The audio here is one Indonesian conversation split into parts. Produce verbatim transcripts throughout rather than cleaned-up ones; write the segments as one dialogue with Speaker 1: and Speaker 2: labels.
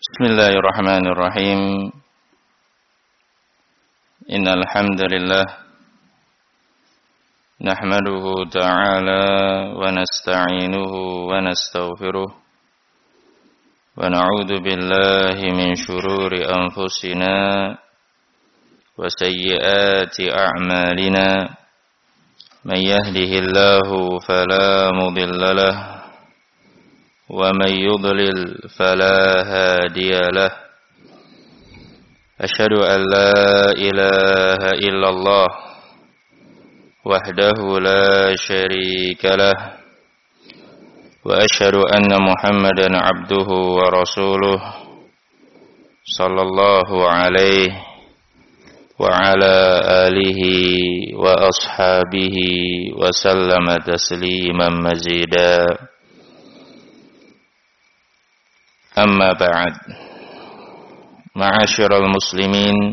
Speaker 1: Bismillahirrahmanirrahim. Innal hamdalillah nahmaduhu ta'ala wa nasta'inuhu wa nastaghfiruh wa na'udzu billahi min shururi anfusina wa sayyiati a'malina. Man yahdihillahu fala mudilla lahu ومن يضلل فلا هادي له. أشهد أن لا إله إلا الله وحده لا شريك له وأشهد أن محمدا عبده ورسوله صلى الله عليه وعلى آله وأصحابه وسلم تسليما مزيدا. Amma ba'd. Ma'asyiral muslimin,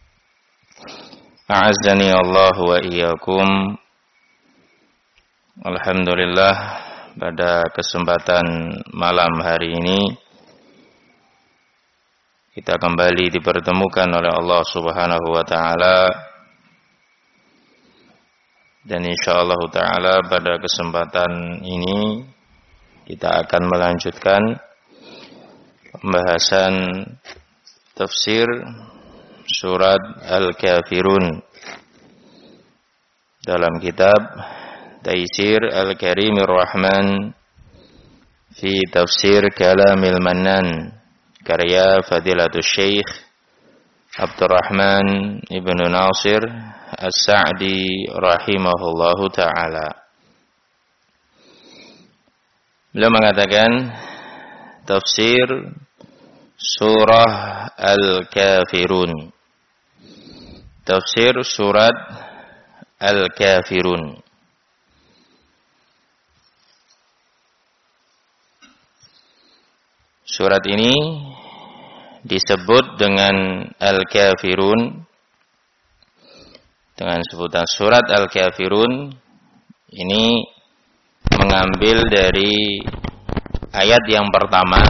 Speaker 1: a'azzani Allah wa iyyakum. Alhamdulillah, pada kesempatan malam hari ini kita kembali dipertemukan oleh Allah Subhanahu wa taala, dan insyaallah taala pada kesempatan ini kita akan melanjutkan pembahasan tafsir surat Al-Kafirun dalam kitab Taisir Al-Karimir Rahman fi Tafsir Kalamil Mannan, karya Fadilatul Syekh Abdurrahman Ibnu Nasir As-Sa'di rahimahullahu ta'ala. Beliau mengatakan tafsir surah Al-Kafirun. Tafsir surat Al-Kafirun. Surat ini disebut dengan Al-Kafirun, dengan sebutan surat Al-Kafirun. Ini mengambil dari ayat yang pertama,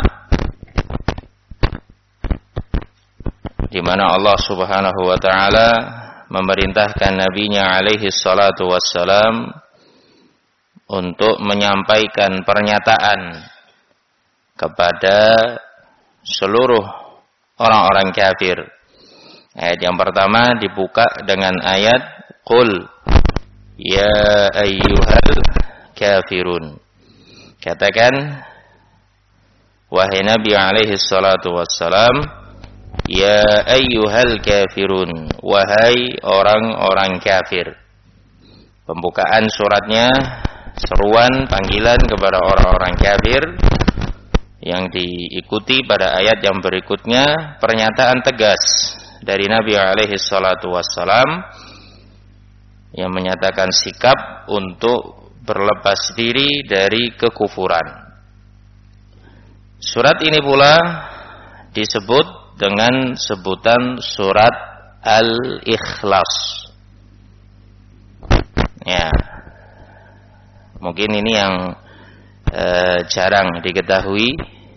Speaker 1: di mana Allah Subhanahu wa taala memerintahkan nabinya alaihi salatu wassalam untuk menyampaikan pernyataan kepada seluruh orang-orang kafir. Ayat yang pertama dibuka dengan ayat Qul ya ayyuhal kafirun. Katakan, wahai Nabi alaihi salatu wassalam, ya ayyuhal kafirun, wahai orang-orang kafir. Pembukaan suratnya seruan panggilan kepada orang-orang kafir, yang diikuti pada ayat yang berikutnya pernyataan tegas dari Nabi alaihi salatu wassalam yang menyatakan sikap untuk berlepas diri dari kekufuran. Surat ini pula disebut dengan sebutan surat Al-Ikhlas. Ya, mungkin ini yang eh, jarang diketahui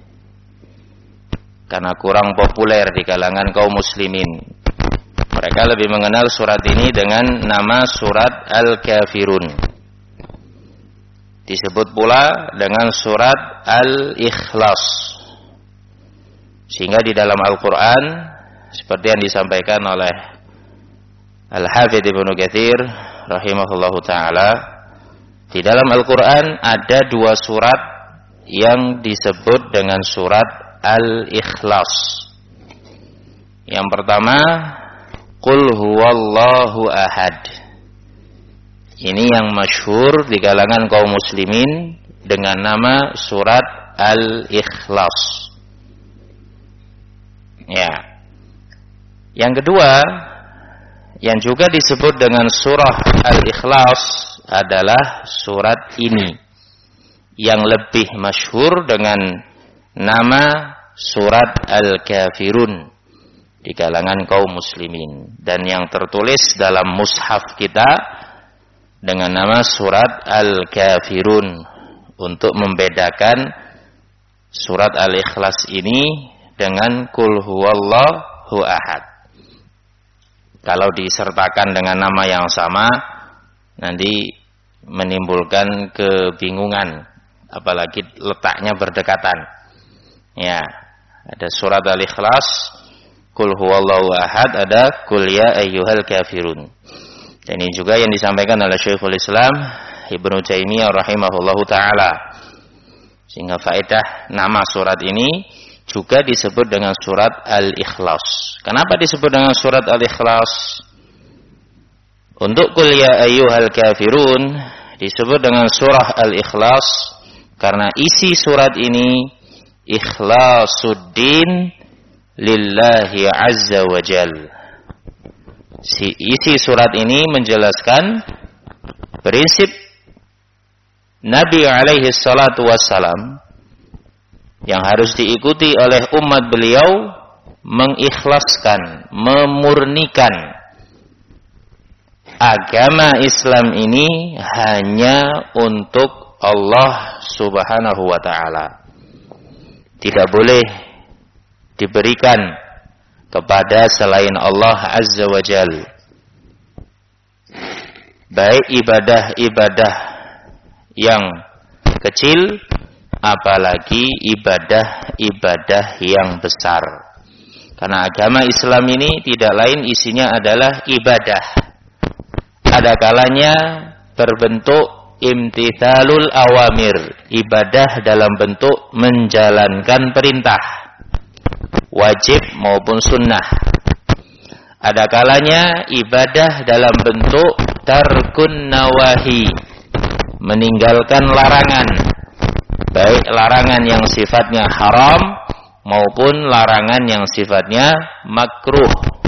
Speaker 1: karena kurang populer di kalangan kaum muslimin. Mereka lebih mengenal surat ini dengan nama surat Al-Kafirun. Disebut pula dengan surat Al-Ikhlas. Sehingga di dalam Al-Quran, seperti yang disampaikan oleh Al-Hafidz Ibnu Katsir rahimahullahu ta'ala, di dalam Al-Quran ada dua surat yang disebut dengan surat Al-Ikhlas. Yang pertama, Qul huwallahu ahad. Ini yang masyhur di kalangan kaum muslimin dengan nama surat Al-Ikhlas. Ya. Yang kedua, yang juga disebut dengan surah Al-Ikhlas adalah surat ini, yang lebih masyhur dengan nama surat Al-Kafirun di kalangan kaum muslimin, dan yang tertulis dalam mushaf kita dengan nama surat Al-Kafirun, untuk membedakan surat Al-Ikhlas ini dengan kul huwallahu ahad. Kalau disertakan dengan nama yang sama, nanti menimbulkan kebingungan, apalagi letaknya berdekatan. Ya, ada surat Al-Ikhlas, kul huwallahu ahad, ada kul ya ayyuhal kafirun. Dan ini juga yang disampaikan oleh Syekhul Islam Ibnu Taimiyah rahimahullahu taala. Sehingga faedah nama surat ini juga disebut dengan surat Al-Ikhlas. Kenapa disebut dengan surat Al-Ikhlas? Untuk kul ya ayyuhal kafirun disebut dengan surah Al-Ikhlas karena isi surat ini ikhlasuddin lillahi azza wa jal. Si isi surat ini menjelaskan prinsip Nabi alaihi salatu wassalam yang harus diikuti oleh umat beliau, mengikhlaskan, memurnikan agama Islam ini hanya untuk Allah subhanahu wa ta'ala. Tidak boleh diberikan kepada selain Allah azza wa jal. Baik ibadah-ibadah yang kecil, apalagi ibadah-ibadah yang besar. Karena agama Islam ini tidak lain isinya adalah ibadah. Ada kalanya berbentuk imtithalul awamir, ibadah dalam bentuk menjalankan perintah, wajib maupun sunnah. Ada kalanya ibadah dalam bentuk tarkun nawahi, meninggalkan larangan, baik larangan yang sifatnya haram maupun larangan yang sifatnya makruh.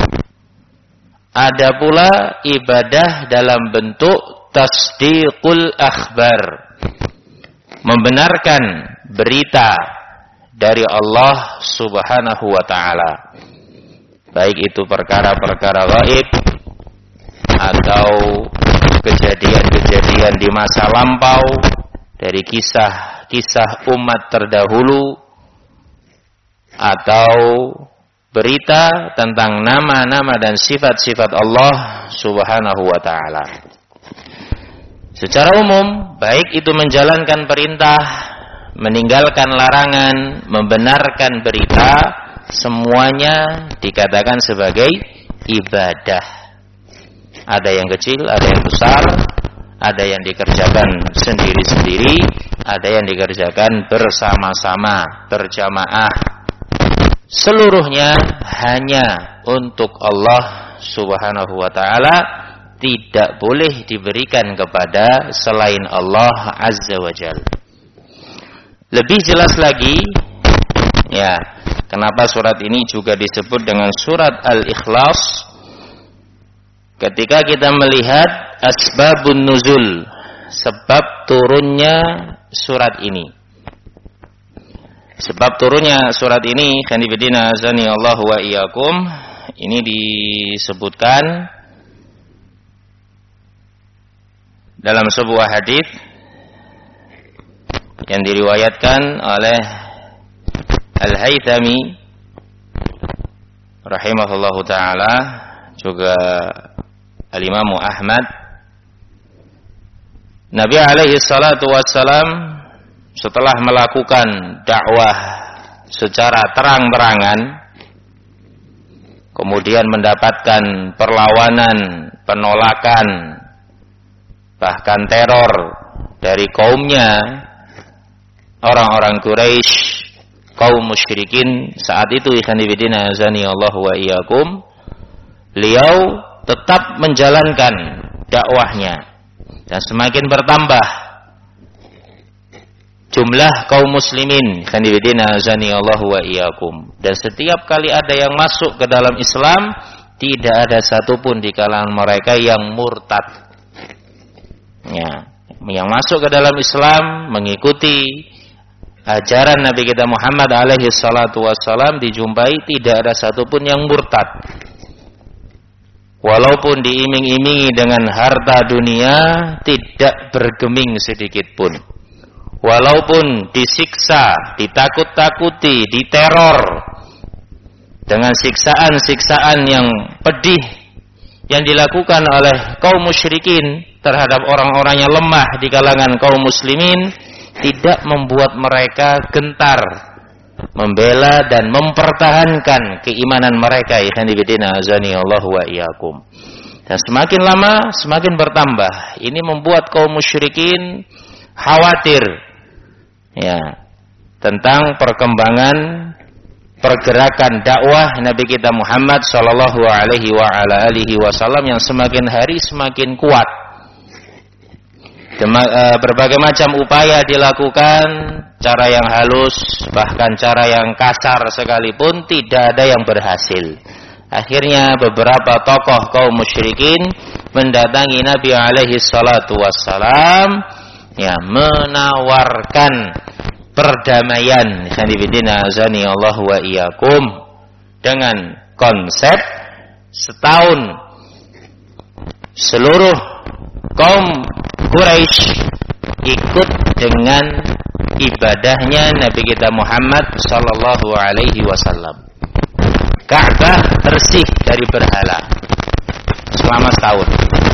Speaker 1: Ada pula ibadah dalam bentuk tasdiqul akhbar, membenarkan berita dari Allah subhanahu wa ta'ala, baik itu perkara-perkara gaib atau kejadian-kejadian di masa lampau dari kisah-kisah umat terdahulu, atau berita tentang nama-nama dan sifat-sifat Allah subhanahu wa ta'ala. Secara umum, baik itu menjalankan perintah, meninggalkan larangan, membenarkan berita, semuanya dikatakan sebagai ibadah. Ada yang kecil, ada yang besar, ada yang dikerjakan sendiri-sendiri, ada yang dikerjakan bersama-sama, berjamaah. Seluruhnya hanya untuk Allah subhanahu wa ta'ala, tidak boleh diberikan kepada selain Allah azza wa jal. Lebih jelas lagi, ya, kenapa surat ini juga disebut dengan surat Al-Ikhlas? Ketika kita melihat asbabun nuzul, sebab turunnya surat ini. Sebab turunnya surat ini, khanifidina azani Allah wa iyyakum, ini disebutkan dalam sebuah hadis yang diriwayatkan oleh Al-Haythami rahimahullahu taala, juga Al-Imam Ahmad. Nabi alaihi salatu wassalam setelah melakukan dakwah secara terang-terangan, kemudian mendapatkan perlawanan, penolakan, bahkan teror dari kaumnya, orang-orang Quraisy, kaum musyrikin saat itu, ikhwanifidina azani Allah wa iyyakum, beliau tetap menjalankan dakwahnya dan semakin bertambah jumlah kaum muslimin, khanifidina azani Allah wa iyyakum. Dan setiap kali ada yang masuk ke dalam Islam, tidak ada satupun di kalangan mereka yang murtad. Ya, yang masuk ke dalam Islam mengikuti ajaran Nabi kita Muhammad alaihi salatu wassalam, dijumpai tidak ada satupun yang murtad. Walaupun diiming-imingi dengan harta dunia, tidak bergeming sedikit pun. Walaupun disiksa, ditakut-takuti, diteror, dengan siksaan-siksaan yang pedih yang dilakukan oleh kaum musyrikin terhadap orang-orang yang lemah di kalangan kaum muslimin tidak membuat mereka gentar membela dan mempertahankan keimanan mereka. Ikhwanifidina azani Allah wa iyyakum. Dan semakin lama semakin bertambah. Ini membuat kaum musyrikin khawatir ya tentang perkembangan pergerakan dakwah Nabi kita Muhammad sallallahu alaihi wa ala alihi wasallam yang semakin hari semakin kuat. Dema, e, berbagai macam upaya dilakukan, cara yang halus bahkan cara yang kasar sekalipun tidak ada yang berhasil. Akhirnya beberapa tokoh kaum musyrikin mendatangi Nabi alaihi salatu wassalam ya menawarkan perdamaian. Khanifidina azani Allah wa iyyakum, dengan konsep setahun seluruh kaum Quraisy ikut dengan ibadahnya Nabi kita Muhammad sallallahu alaihi wasallam. Ka'bah bersih dari berhala selama setahun.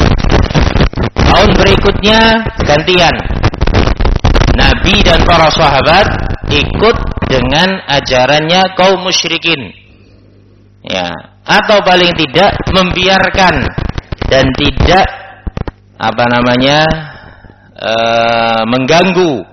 Speaker 1: Tahun berikutnya gantian. Nabi dan para sahabat ikut dengan ajarannya kaum musyrikin. Ya, atau paling tidak membiarkan dan tidak apa namanya e, mengganggu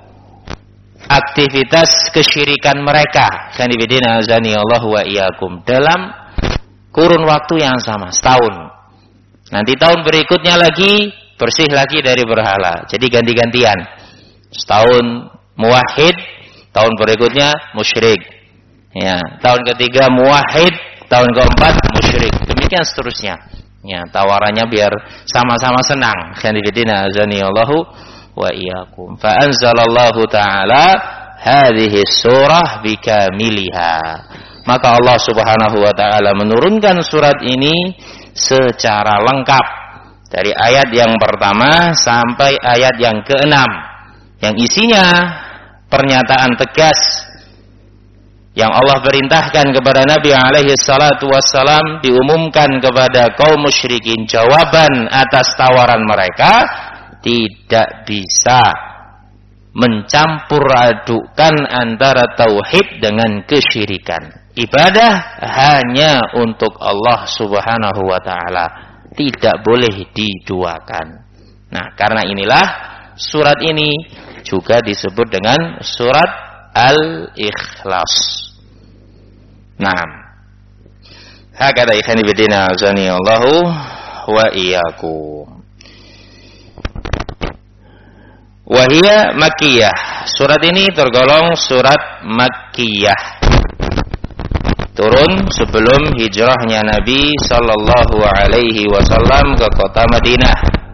Speaker 1: aktivitas kesyirikan mereka. Khanifidina azani Allah wa iyyakum, dalam kurun waktu yang sama, setahun. Nanti tahun berikutnya lagi bersih lagi dari berhala. Jadi ganti-gantian. Setahun muwahhid, tahun berikutnya musyrik. Ya, tahun ketiga muwahhid, tahun keempat musyrik. Demikian seterusnya. Ya, tawarannya biar sama-sama senang. Khanifidina azani Allahu wa iyyakum. Fa anzalallahu ta'ala hadhihi surah bikamiliha. Maka Allah Subhanahu wa taala menurunkan surat ini secara lengkap dari ayat yang pertama sampai ayat yang keenam, yang isinya pernyataan tegas yang Allah perintahkan kepada Nabi alaihi salatu wassalam diumumkan kepada kaum musyrikin, jawaban atas tawaran mereka tidak bisa mencampur adukan antara tauhid dengan kesyirikan. Ibadah hanya untuk Allah Subhanahu wa taala, tidak boleh diduakan. Nah, karena inilah surat ini juga disebut dengan surat Al-Ikhlas. Nah, hakada ikhani bidina azani Allahu wa iyyakum. Wahia Makkiyah. Surat ini tergolong surat Makkiyah. Turun sebelum hijrahnya Nabi sallallahu alaihi wasallam ke kota Madinah.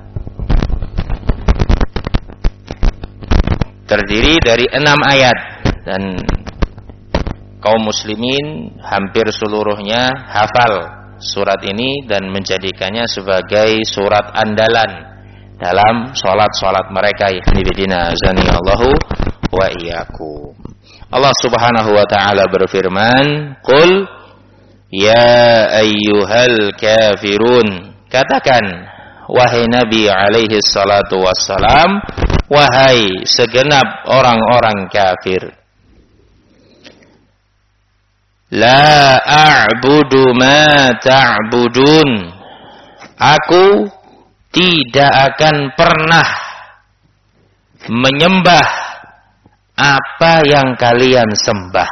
Speaker 1: Terdiri dari enam ayat dan kaum muslimin hampir seluruhnya hafal surat ini dan menjadikannya sebagai surat andalan dalam sholat-sholat mereka. Ibadina azani Allahu wa iyyakum. Allah Subhanahu wa taala berfirman, "Qul ya ayyuhal kafirun." Katakan wahai Nabi alaihi salatu wassalam, wahai segenap orang-orang kafir, la a'budu ma ta'budun. Aku tidak akan pernah menyembah apa yang kalian sembah.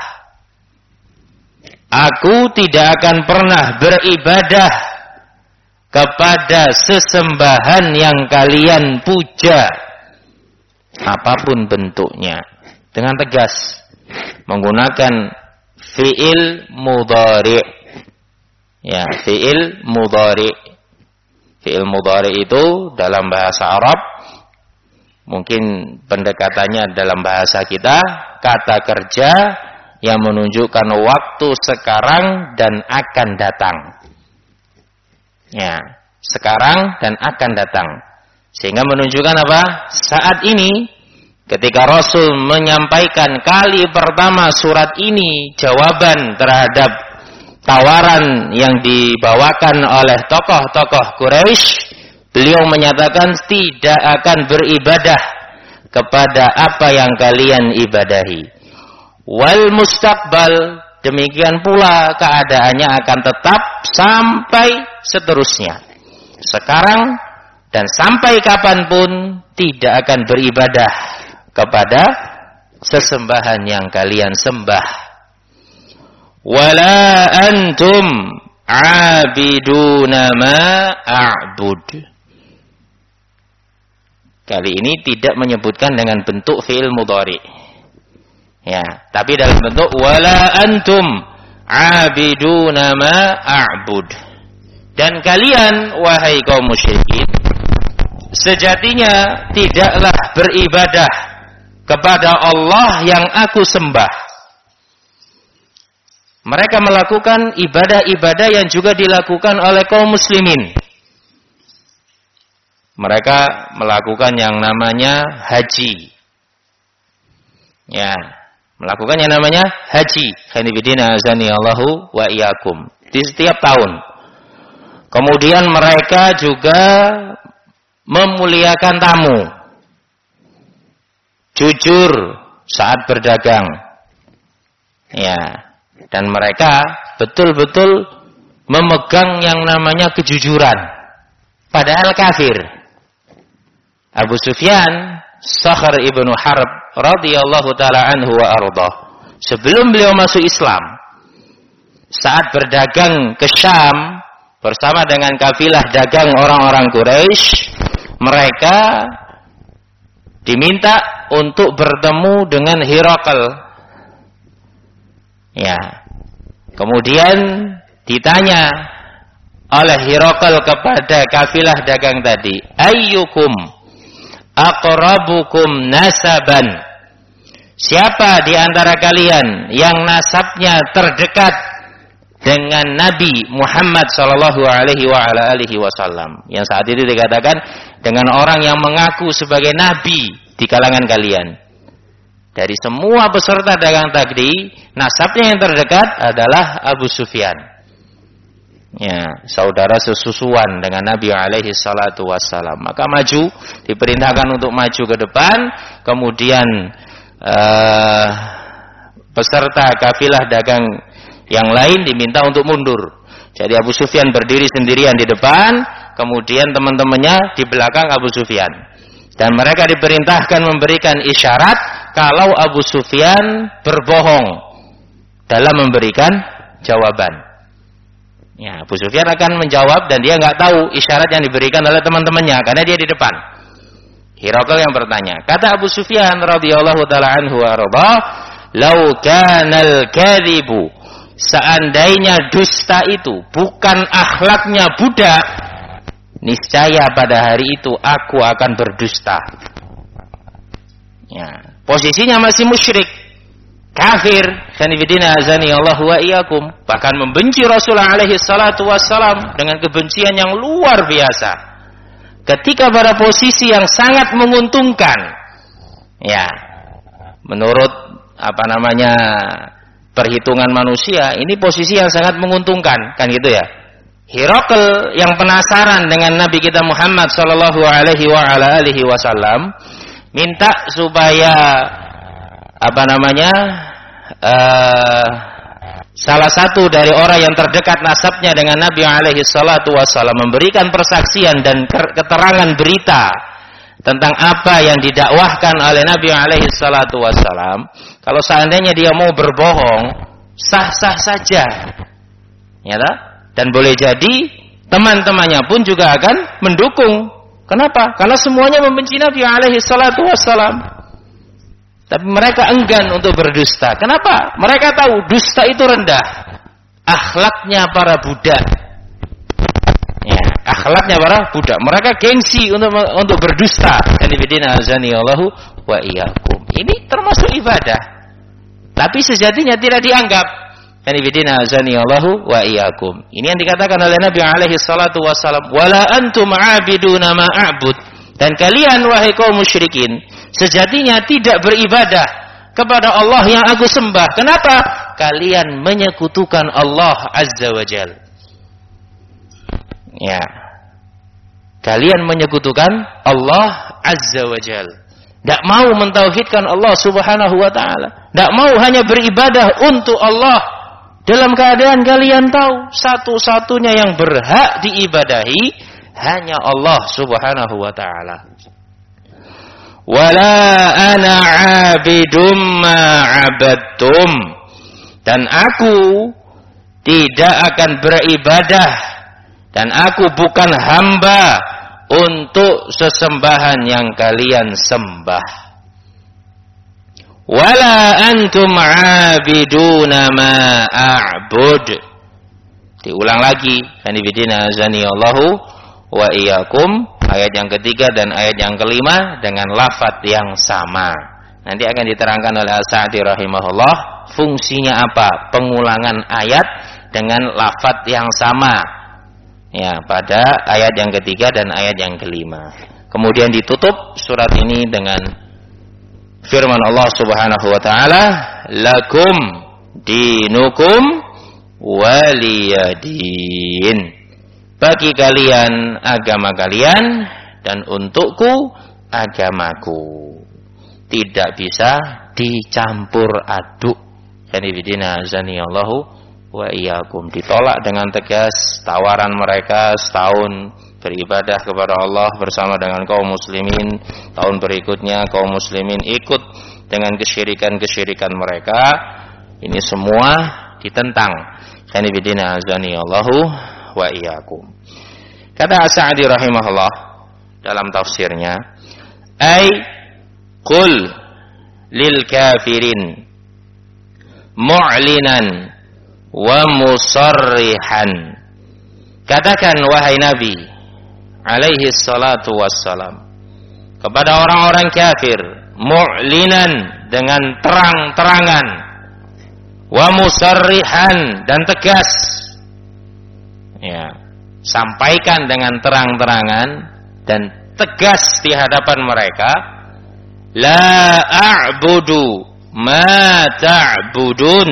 Speaker 1: Aku tidak akan pernah beribadah kepada sesembahan yang kalian puja, apapun bentuknya. Dengan tegas menggunakan fi'il mudhari'. Ya, fi'il mudhari'. Fi'il mudhari itu dalam bahasa Arab, mungkin pendekatannya dalam bahasa kita, kata kerja yang menunjukkan waktu sekarang dan akan datang. Ya, sekarang dan akan datang. Sehingga menunjukkan apa? Saat ini, ketika Rasul menyampaikan kali pertama surat ini, jawaban terhadap tawaran yang dibawakan oleh tokoh-tokoh Quraisy, beliau menyatakan tidak akan beribadah kepada apa yang kalian ibadahi. Wal mustaqbal, demikian pula keadaannya akan tetap sampai seterusnya. Sekarang dan sampai kapanpun tidak akan beribadah kepada sesembahan yang kalian sembah. Wala antum abiduna ma a'bud. Kali ini tidak menyebutkan dengan bentuk fi'il mudhari. Ya, tapi dalam bentuk wala antum abiduna ma a'bud. Dan kalian wahai kaum musyrikin, sejatinya tidaklah beribadah kepada Allah yang aku sembah. Mereka melakukan ibadah-ibadah yang juga dilakukan oleh kaum muslimin. Mereka melakukan yang namanya haji. Ya, melakukan yang namanya haji. Khanibidina azani Allahu wa iyyakum. Di setiap tahun. Kemudian mereka juga memuliakan tamu. Jujur saat berdagang. Ya, dan mereka betul-betul memegang yang namanya kejujuran. Padahal kafir. Abu Sufyan, Sakhr ibnu Harb radhiyallahu taala anhu wa ardhah, sebelum beliau masuk Islam, saat berdagang ke Syam bersama dengan kafilah dagang orang-orang Quraisy, mereka diminta untuk bertemu dengan Hirakl. Ya. Kemudian ditanya oleh Hirakl kepada kafilah dagang tadi, ayyukum aqrabukum nasaban, siapa di antara kalian yang nasabnya terdekat dengan Nabi Muhammad sallallahu alaihi wa ala alihi wasallam, yang saat itu dikatakan dengan orang yang mengaku sebagai nabi di kalangan kalian. Dari semua peserta dagang tadi, nasabnya yang terdekat adalah Abu Sufyan. Ya, saudara sesusuan dengan Nabi alaihi salatu wassalam. Maka maju, diperintahkan untuk maju ke depan. Kemudian uh, peserta kafilah dagang yang lain diminta untuk mundur. Jadi Abu Sufyan berdiri sendirian di depan, kemudian teman-temannya di belakang Abu Sufyan. Dan mereka diperintahkan memberikan isyarat kalau Abu Sufyan berbohong dalam memberikan jawaban. Ya, Abu Sufyan akan menjawab dan dia nggak tahu isyarat yang diberikan oleh teman-temannya karena dia di depan. Hirakl yang bertanya. Kata Abu Sufyan radhiyallahu taala anhu wa radha, "Lau kanal kadhibu", seandainya dusta itu bukan akhlaknya budak, niscaya pada hari itu aku akan berdusta. Ya, posisinya masih musyrik, kafir, khanifidina azani Allah wa iyyakum, bahkan membenci Rasulullah alaihi salatu wassalam dengan kebencian yang luar biasa. Ketika pada posisi yang sangat menguntungkan, ya, menurut apa namanya perhitungan manusia, ini posisi yang sangat menguntungkan, kan gitu ya. Hirakl yang penasaran dengan Nabi kita Muhammad sallallahu alaihi wa ala alihi wasallam minta supaya apa namanya uh, salah satu dari orang yang terdekat nasabnya dengan Nabi alaihi salatu wasallam memberikan persaksian dan keterangan berita tentang apa yang didakwahkan oleh Nabi alaihi salatu wasallam. Kalau seandainya dia mau berbohong, sah-sah saja, ya tak? Dan boleh jadi teman-temannya pun juga akan mendukung. Kenapa? Karena semuanya membenci Nabi alaihi salatu wassalam. Tapi mereka enggan untuk berdusta. Kenapa? Mereka tahu dusta itu rendah. Akhlaknya para budak. Ya, akhlaknya para budak. Mereka gengsi untuk untuk berdusta. Kanibidina azani Allahu wa iyyakum. Ini termasuk ibadah. Tapi sejatinya tidak dianggap. Kanibidina azani Allahu wa iyyakum. Ini yang dikatakan oleh Nabi alaihi salatu wassalam, wala antum a'biduna ma a'bud. Dan kalian wahai kaum musyrikin, sejatinya tidak beribadah kepada Allah yang aku sembah. Kenapa? kalian menyekutukan Allah Azza wa Jalla. Ya. Kalian menyekutukan Allah Azza wa Jalla. Tidak mau mentauhidkan Allah Subhanahu wa ta'ala. Tidak mau hanya beribadah untuk Allah. Dalam keadaan kalian tahu satu-satunya yang berhak diibadahi hanya Allah Subhanahu wa ta'ala. Wala ana 'abidum ma 'abadtum. Dan aku tidak akan beribadah dan aku bukan hamba untuk sesembahan yang kalian sembah. Wala antum 'abiduna ma a'bud. Diulang lagi, hanifidina azani Allahu wa iyyakum, ayat yang ketiga dan ayat yang kelima dengan lafaz yang sama. Nanti akan diterangkan oleh As-Sa'di rahimahullah fungsinya apa pengulangan ayat dengan lafaz yang sama. Ya, pada ayat yang ketiga dan ayat yang kelima. Kemudian ditutup surat ini dengan firman Allah Subhanahu wa taala, lakum dinukum waliyadin. Bagi kalian agama kalian dan untukku agamaku. Tidak bisa dicampur aduk. Hanifidina azani Allahu wa iyyakum. Ditolak dengan tegas tawaran mereka setahun beribadah kepada Allah bersama dengan kaum muslimin. Tahun berikutnya kaum muslimin ikut dengan kesyirikan-kesyirikan mereka. Ini semua ditentang. Hanifidina azani Allahu wa iyyakum. Kata As-Sa'di rahimahullah dalam tafsirnya, ay qul lil kafirin mu'linan wa musarrihan. Katakan wahai Nabi alaihi salatu wassalam kepada orang-orang kafir, mu'linan dengan terang-terangan, wa musarrihan dan tegas. Ya, sampaikan dengan terang-terangan dan tegas di hadapan mereka, la a'budu ma ta'budun.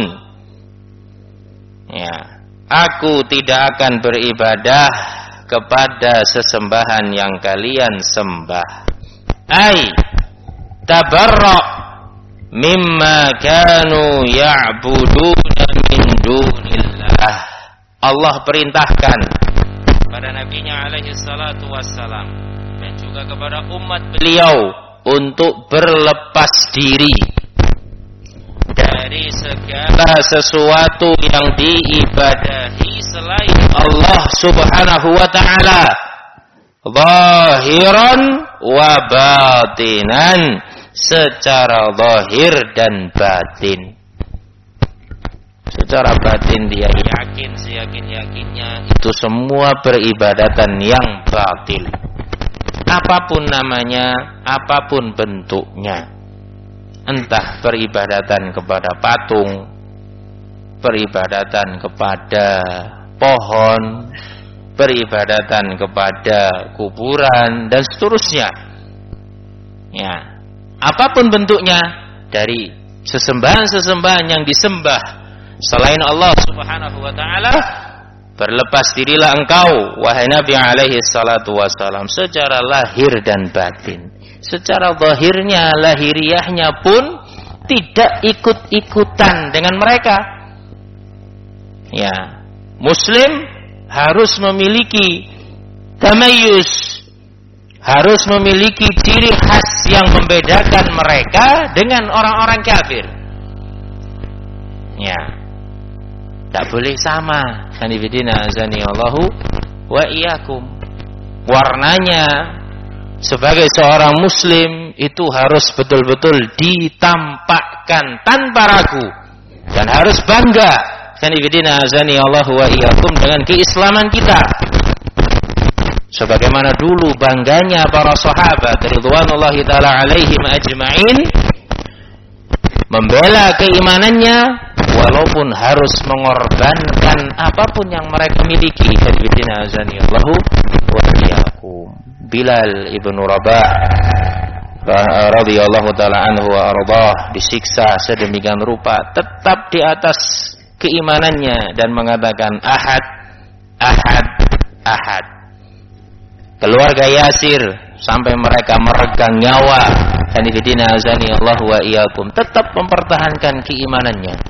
Speaker 1: Ya, aku tidak akan beribadah kepada sesembahan yang kalian sembah. Ai tabarra mimma kanu ya'buduna min dunillah. Allah perintahkan kepada nabinya alaihi salatu wassalam dan juga kepada umat beliau untuk berlepas diri dari segala sesuatu yang diibadahi selain Allah Subhanahu wa ta'ala, zahiran wa batinan, secara zahir dan batin. Secara batin dia yakin seyakin-yakinnya itu semua peribadatan yang batil. Apapun namanya, apapun bentuknya. Entah peribadatan kepada patung, peribadatan kepada pohon, peribadatan kepada kuburan dan seterusnya. Ya, apapun bentuknya dari sesembahan-sesembahan yang disembah selain Allah Subhanahu wa ta'ala, berlepas dirilah engkau wahai Nabi alaihi salatu wassalam secara lahir dan batin. Secara zahirnya, lahiriahnya pun tidak ikut-ikutan dengan mereka. Ya, muslim harus memiliki tamayyuz, harus memiliki ciri khas yang membedakan mereka dengan orang-orang kafir. Ya, tak boleh sama. Hanifidina azani Allahu wa iyyakum. Warnanya sebagai seorang muslim itu harus betul-betul ditampakkan tanpa ragu dan harus bangga. Hanifidina azani Allahu wa iyyakum dengan keislaman kita. Sebagaimana dulu bangganya para sahabat ridwanullahi taala alaihim ajma'in membela keimanannya walaupun harus mengorbankan apapun yang mereka miliki. Hadibina azani Allahu wa iyyakum. Bilal ibnu Rabah radhiyallahu taala anhu wa ardhah disiksa sedemikian rupa, tetap di atas keimanannya dan mengatakan ahad, ahad, ahad. Keluarga Yasir sampai mereka meregang nyawa, dan ibadina azani Allah wa iyyakum, tetap mempertahankan keimanannya.